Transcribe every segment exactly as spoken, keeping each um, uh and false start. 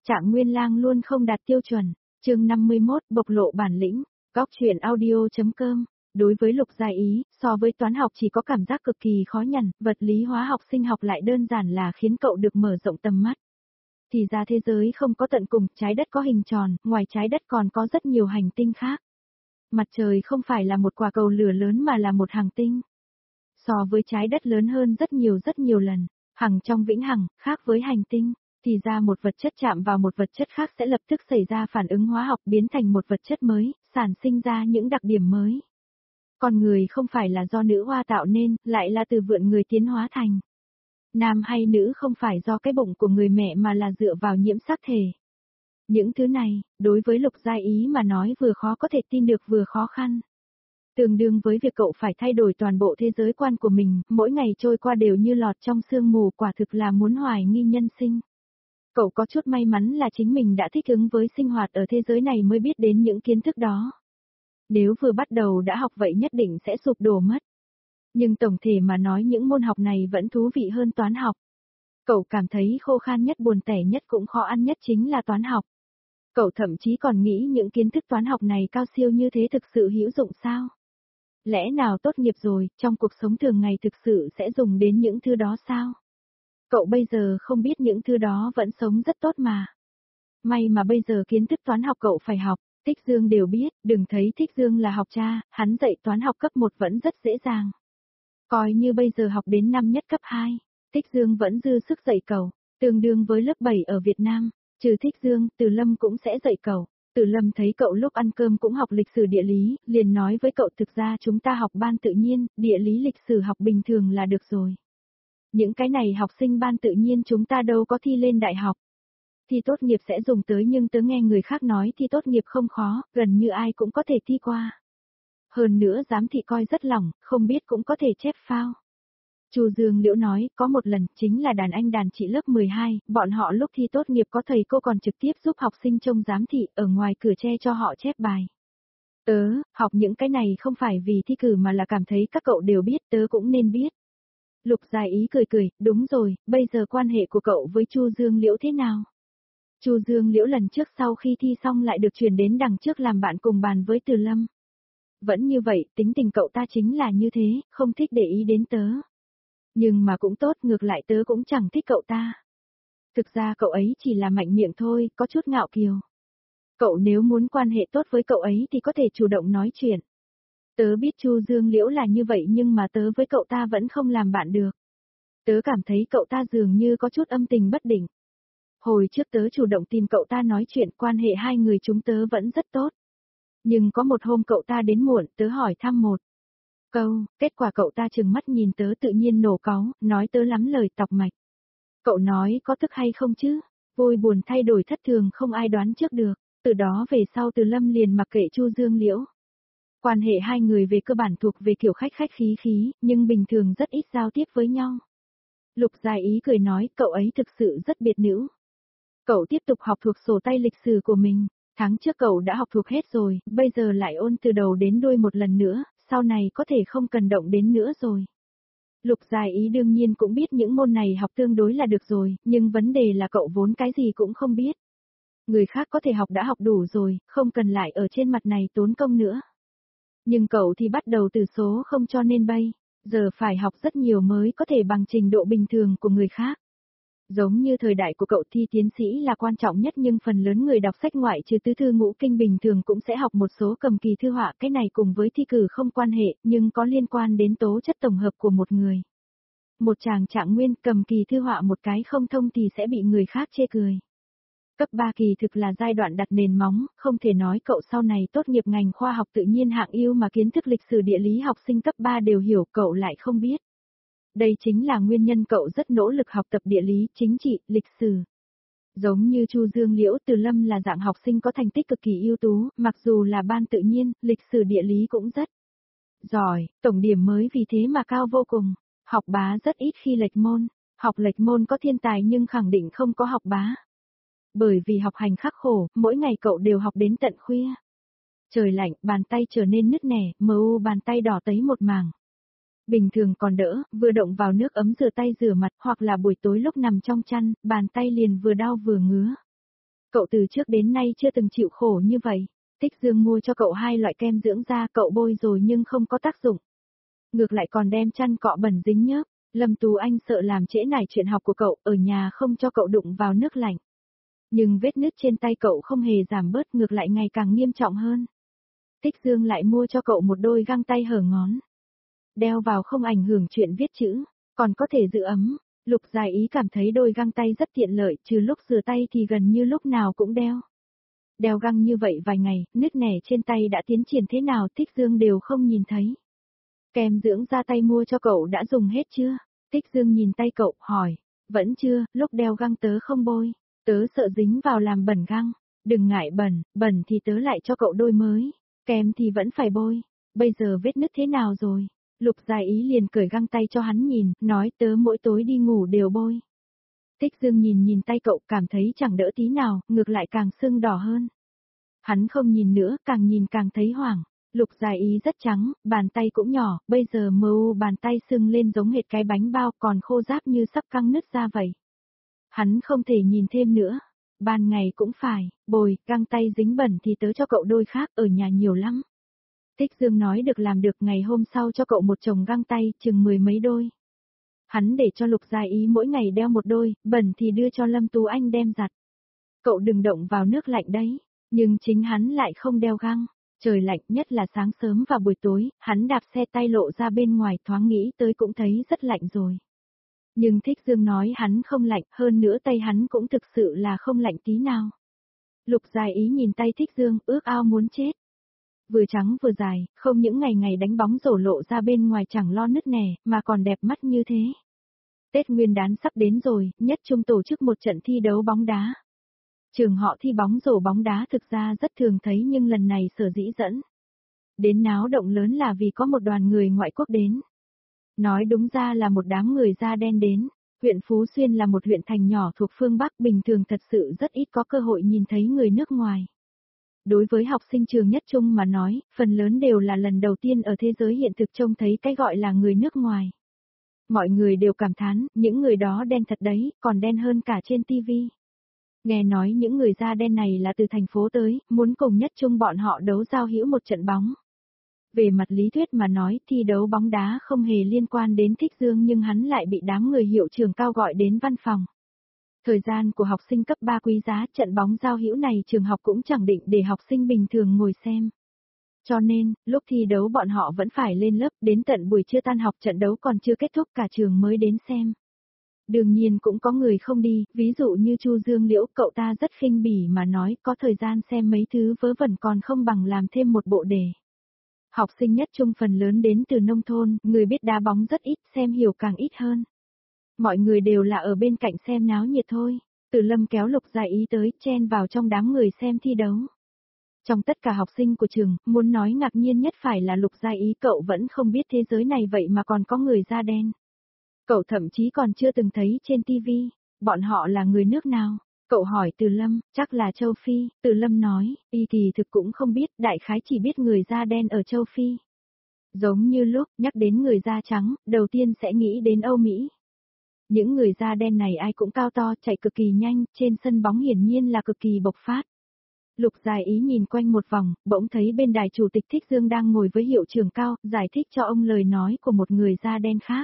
Trạng Nguyên Lang luôn không đạt tiêu chuẩn. Chương năm mươi mốt, bộc lộ bản lĩnh. Góc truyện audio chấm com. Đối với Lục Gia Ý, so với toán học chỉ có cảm giác cực kỳ khó nhằn, vật lý hóa học sinh học lại đơn giản là khiến cậu được mở rộng tầm mắt. Thì ra thế giới không có tận cùng, trái đất có hình tròn, ngoài trái đất còn có rất nhiều hành tinh khác. Mặt trời không phải là một quả cầu lửa lớn mà là một hành tinh. So với trái đất lớn hơn rất nhiều rất nhiều lần, hằng trong vĩnh hằng, khác với hành tinh. Thì ra một vật chất chạm vào một vật chất khác sẽ lập tức xảy ra phản ứng hóa học biến thành một vật chất mới, sản sinh ra những đặc điểm mới. Con người không phải là do nữ hoa tạo nên, lại là từ vượn người tiến hóa thành. Nam hay nữ không phải do cái bụng của người mẹ mà là dựa vào nhiễm sắc thể. Những thứ này, đối với Lục Gia Ý mà nói vừa khó có thể tin được vừa khó khăn. Tương đương với việc cậu phải thay đổi toàn bộ thế giới quan của mình, mỗi ngày trôi qua đều như lọt trong sương mù, quả thực là muốn hoài nghi nhân sinh. Cậu có chút may mắn là chính mình đã thích ứng với sinh hoạt ở thế giới này mới biết đến những kiến thức đó. Nếu vừa bắt đầu đã học vậy nhất định sẽ sụp đổ mất. Nhưng tổng thể mà nói những môn học này vẫn thú vị hơn toán học. Cậu cảm thấy khô khan nhất, buồn tẻ nhất cũng khó ăn nhất chính là toán học. Cậu thậm chí còn nghĩ những kiến thức toán học này cao siêu như thế thực sự hữu dụng sao? Lẽ nào tốt nghiệp rồi, trong cuộc sống thường ngày thực sự sẽ dùng đến những thứ đó sao? Cậu bây giờ không biết những thứ đó vẫn sống rất tốt mà. May mà bây giờ kiến thức toán học cậu phải học, Thích Dương đều biết, đừng thấy Thích Dương là học cha, hắn dạy toán học cấp một vẫn rất dễ dàng. Coi như bây giờ học đến năm nhất cấp hai, Thích Dương vẫn dư sức dạy cậu, tương đương với lớp bảy ở Việt Nam, trừ Thích Dương, Từ Lâm cũng sẽ dạy cậu. Từ Lâm thấy cậu lúc ăn cơm cũng học lịch sử địa lý, liền nói với cậu thực ra chúng ta học ban tự nhiên, địa lý lịch sử học bình thường là được rồi. Những cái này học sinh ban tự nhiên chúng ta đâu có thi lên đại học. Thi tốt nghiệp sẽ dùng tới, nhưng tớ nghe người khác nói thi tốt nghiệp không khó, gần như ai cũng có thể thi qua. Hơn nữa giám thị coi rất lỏng, không biết cũng có thể chép phao. Chu Dương Liễu nói, có một lần, chính là đàn anh đàn chị lớp mười hai, bọn họ lúc thi tốt nghiệp có thầy cô còn trực tiếp giúp học sinh trông giám thị, ở ngoài cửa che cho họ chép bài. Tớ, học những cái này không phải vì thi cử mà là cảm thấy các cậu đều biết, tớ cũng nên biết. Lục Gia Ý cười cười, đúng rồi, bây giờ quan hệ của cậu với Chu Dương Liễu thế nào? Chu Dương Liễu lần trước sau khi thi xong lại được chuyển đến đằng trước làm bạn cùng bàn với Từ Lâm. Vẫn như vậy, tính tình cậu ta chính là như thế, không thích để ý đến tớ. Nhưng mà cũng tốt, ngược lại tớ cũng chẳng thích cậu ta. Thực ra cậu ấy chỉ là mạnh miệng thôi, có chút ngạo kiều. Cậu nếu muốn quan hệ tốt với cậu ấy thì có thể chủ động nói chuyện. Tớ biết Chu Dương Liễu là như vậy nhưng mà tớ với cậu ta vẫn không làm bạn được. Tớ cảm thấy cậu ta dường như có chút âm tình bất định. Hồi trước tớ chủ động tìm cậu ta nói chuyện, quan hệ hai người chúng tớ vẫn rất tốt. Nhưng có một hôm cậu ta đến muộn, tớ hỏi thăm một câu, kết quả cậu ta trừng mắt nhìn tớ tự nhiên nổ cáu, nói tớ lắm lời tọc mạch. Cậu nói có tức hay không chứ? Vui buồn thay đổi thất thường không ai đoán trước được. Từ đó về sau Từ Lâm liền mặc kệ Chu Dương Liễu. Quan hệ hai người về cơ bản thuộc về kiểu khách khách khí khí, nhưng bình thường rất ít giao tiếp với nhau. Lục Gia Ý cười nói, cậu ấy thực sự rất biệt nữ. Cậu tiếp tục học thuộc sổ tay lịch sử của mình. Tháng trước cậu đã học thuộc hết rồi, bây giờ lại ôn từ đầu đến đuôi một lần nữa, sau này có thể không cần động đến nữa rồi. Lục Gia Ý đương nhiên cũng biết những môn này học tương đối là được rồi, nhưng vấn đề là cậu vốn cái gì cũng không biết. Người khác có thể học đã học đủ rồi, không cần lại ở trên mặt này tốn công nữa. Nhưng cậu thì bắt đầu từ số không cho nên bây giờ phải học rất nhiều mới có thể bằng trình độ bình thường của người khác. Giống như thời đại của cậu thi tiến sĩ là quan trọng nhất, nhưng phần lớn người đọc sách ngoại trừ tứ thư ngũ kinh bình thường cũng sẽ học một số cầm kỳ thư họa, cái này cùng với thi cử không quan hệ, nhưng có liên quan đến tố chất tổng hợp của một người. Một chàng Trạng Nguyên cầm kỳ thư họa một cái không thông thì sẽ bị người khác chê cười. Cấp ba kỳ thực là giai đoạn đặt nền móng, không thể nói cậu sau này tốt nghiệp ngành khoa học tự nhiên hạng ưu mà kiến thức lịch sử địa lý học sinh cấp ba đều hiểu, cậu lại không biết. Đây chính là nguyên nhân cậu rất nỗ lực học tập địa lý, chính trị, lịch sử. Giống như Chu Dương Liễu, Từ Lâm là dạng học sinh có thành tích cực kỳ ưu tú, mặc dù là ban tự nhiên, lịch sử địa lý cũng rất giỏi, tổng điểm mới vì thế mà cao vô cùng. Học bá rất ít khi lệch môn, học lệch môn có thiên tài nhưng khẳng định không có học bá. Bởi vì học hành khắc khổ, mỗi ngày cậu đều học đến tận khuya. Trời lạnh, bàn tay trở nên nứt nẻ, mờ u bàn tay đỏ tấy một mảng. Bình thường còn đỡ, vừa động vào nước ấm rửa tay rửa mặt, hoặc là buổi tối lúc nằm trong chăn, bàn tay liền vừa đau vừa ngứa. Cậu từ trước đến nay chưa từng chịu khổ như vậy. Thích Dương mua cho cậu hai loại kem dưỡng da, cậu bôi rồi nhưng không có tác dụng. Ngược lại còn đem chăn cọ bẩn dính nhớp. Lâm Tú Anh sợ làm trễ nải chuyện học của cậu, ở nhà không cho cậu đụng vào nước lạnh. Nhưng vết nứt trên tay cậu không hề giảm bớt, ngược lại ngày càng nghiêm trọng hơn. Thích Dương lại mua cho cậu một đôi găng tay hở ngón. Đeo vào không ảnh hưởng chuyện viết chữ, còn có thể giữ ấm. Lục Dài Ý cảm thấy đôi găng tay rất tiện lợi, trừ lúc rửa tay thì gần như lúc nào cũng đeo. Đeo găng như vậy vài ngày, nứt nẻ trên tay đã tiến triển thế nào Thích Dương đều không nhìn thấy. Kem dưỡng da tay mua cho cậu đã dùng hết chưa? Thích Dương nhìn tay cậu, hỏi. Vẫn chưa, lúc đeo găng tớ không bôi. Tớ sợ dính vào làm bẩn găng. Đừng ngại bẩn, bẩn thì tớ lại cho cậu đôi mới. Kem thì vẫn phải bôi. Bây giờ vết nứt thế nào rồi? Lục Dài Ý liền cởi găng tay cho hắn nhìn, nói tớ mỗi tối đi ngủ đều bôi. Thích Dương nhìn nhìn tay cậu, cảm thấy chẳng đỡ tí nào, ngược lại càng sưng đỏ hơn. Hắn không nhìn nữa, càng nhìn càng thấy hoảng. Lục Dài Ý rất trắng, bàn tay cũng nhỏ, bây giờ mờ u bàn tay sưng lên giống hệt cái bánh bao, còn khô ráp như sắp căng nứt ra vậy. Hắn không thể nhìn thêm nữa. Ban ngày cũng phải, bồi, găng tay dính bẩn thì tớ cho cậu đôi khác, ở nhà nhiều lắm. Thích Dương nói được làm được, ngày hôm sau cho cậu một chồng găng tay, chừng mười mấy đôi. Hắn để cho Lục Dài Ý mỗi ngày đeo một đôi, bẩn thì đưa cho Lâm Tú Anh đem giặt. Cậu đừng động vào nước lạnh đấy, nhưng chính hắn lại không đeo găng. Trời lạnh, nhất là sáng sớm và buổi tối, hắn đạp xe tay lộ ra bên ngoài, thoáng nghĩ tới cũng thấy rất lạnh rồi. Nhưng Thích Dương nói hắn không lạnh, hơn nữa tay hắn cũng thực sự là không lạnh tí nào. Lục Dài Ý nhìn tay Thích Dương, ước ao muốn chết. Vừa trắng vừa dài, không những ngày ngày đánh bóng rổ lộ ra bên ngoài chẳng lo nứt nẻ, mà còn đẹp mắt như thế. Tết Nguyên đán sắp đến rồi, Nhất Trung tổ chức một trận thi đấu bóng đá. Trường họ thi bóng rổ bóng đá thực ra rất thường thấy, nhưng lần này sở dĩ dẫn đến náo động lớn là vì có một đoàn người ngoại quốc đến. Nói đúng ra là một đám người da đen đến. Huyện Phú Xuyên là một huyện thành nhỏ thuộc phương Bắc, bình thường thật sự rất ít có cơ hội nhìn thấy người nước ngoài. Đối với học sinh trường Nhất Trung mà nói, phần lớn đều là lần đầu tiên ở thế giới hiện thực trông thấy cái gọi là người nước ngoài. Mọi người đều cảm thán, những người đó đen thật đấy, còn đen hơn cả trên tivi. Nghe nói những người da đen này là từ thành phố tới, muốn cùng Nhất Trung bọn họ đấu giao hữu một trận bóng. Về mặt lý thuyết mà nói, thi đấu bóng đá không hề liên quan đến Thích Dương, nhưng hắn lại bị đám người hiệu trưởng cao gọi đến văn phòng. Thời gian của học sinh cấp ba quý giá, trận bóng giao hữu này trường học cũng chẳng định để học sinh bình thường ngồi xem. Cho nên, lúc thi đấu bọn họ vẫn phải lên lớp, đến tận buổi trưa tan học trận đấu còn chưa kết thúc cả trường mới đến xem. Đương nhiên cũng có người không đi, ví dụ như Chu Dương Liễu, cậu ta rất khinh bỉ mà nói có thời gian xem mấy thứ vớ vẩn còn không bằng làm thêm một bộ đề. Học sinh Nhất Trung phần lớn đến từ nông thôn, người biết đá bóng rất ít, xem hiểu càng ít hơn. Mọi người đều là ở bên cạnh xem náo nhiệt thôi. Từ Lâm kéo Lục Dài Ý tới, chen vào trong đám người xem thi đấu. Trong tất cả học sinh của trường, muốn nói ngạc nhiên nhất phải là Lục Dài Ý, cậu vẫn không biết thế giới này vậy mà còn có người da đen. Cậu thậm chí còn chưa từng thấy trên tivi. Bọn họ là người nước nào? Cậu hỏi Từ Lâm, chắc là châu Phi. Từ Lâm nói, y thì thực cũng không biết, đại khái chỉ biết người da đen ở châu Phi. Giống như lúc nhắc đến người da trắng, đầu tiên sẽ nghĩ đến Âu Mỹ. Những người da đen này ai cũng cao to, chạy cực kỳ nhanh, trên sân bóng hiển nhiên là cực kỳ bộc phát. Lục Dài Ý nhìn quanh một vòng, bỗng thấy bên đài chủ tịch Thích Dương đang ngồi với hiệu trưởng Cao, giải thích cho ông lời nói của một người da đen khác.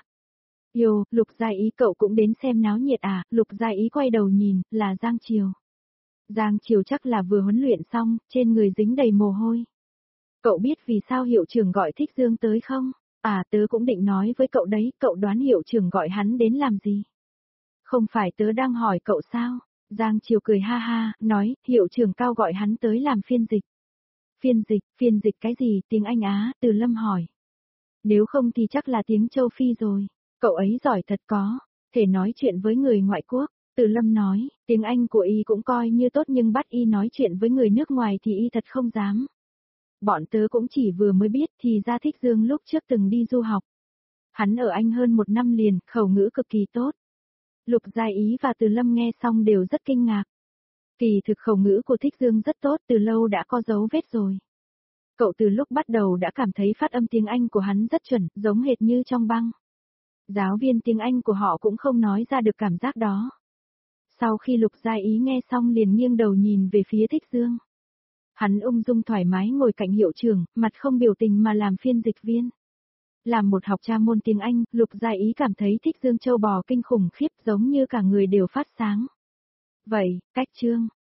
Yo, Lục Dài Ý, cậu cũng đến xem náo nhiệt à? Lục Dài Ý quay đầu nhìn, là Giang Triều. Giang Triều chắc là vừa huấn luyện xong, trên người dính đầy mồ hôi. Cậu biết vì sao hiệu trưởng gọi Thích Dương tới không? À, tớ cũng định nói với cậu đấy, cậu đoán hiệu trưởng gọi hắn đến làm gì? Không phải tớ đang hỏi cậu sao? Giang Triều cười ha ha, nói, hiệu trưởng Cao gọi hắn tới làm phiên dịch. Phiên dịch, phiên dịch cái gì, tiếng Anh Á? Từ Lâm hỏi. Nếu không thì chắc là tiếng châu Phi rồi. Cậu ấy giỏi thật có, thể nói chuyện với người ngoại quốc. Từ Lâm nói, tiếng Anh của y cũng coi như tốt nhưng bắt y nói chuyện với người nước ngoài thì y thật không dám. Bọn tớ cũng chỉ vừa mới biết thì ra Thích Dương lúc trước từng đi du học. Hắn ở Anh hơn một năm liền, khẩu ngữ cực kỳ tốt. Lục Dài Ý và Từ Lâm nghe xong đều rất kinh ngạc. Kỳ thực khẩu ngữ của Thích Dương rất tốt, từ lâu đã có dấu vết rồi. Cậu từ lúc bắt đầu đã cảm thấy phát âm tiếng Anh của hắn rất chuẩn, giống hệt như trong băng. Giáo viên tiếng Anh của họ cũng không nói ra được cảm giác đó. Sau khi Lục Gia Ý nghe xong liền nghiêng đầu nhìn về phía Thích Dương. Hắn ung dung thoải mái ngồi cạnh hiệu trưởng, mặt không biểu tình mà làm phiên dịch viên. Làm một học tra môn tiếng Anh, Lục Gia Ý cảm thấy Thích Dương châu bò kinh khủng khiếp giống như cả người đều phát sáng. Vậy, cách chương.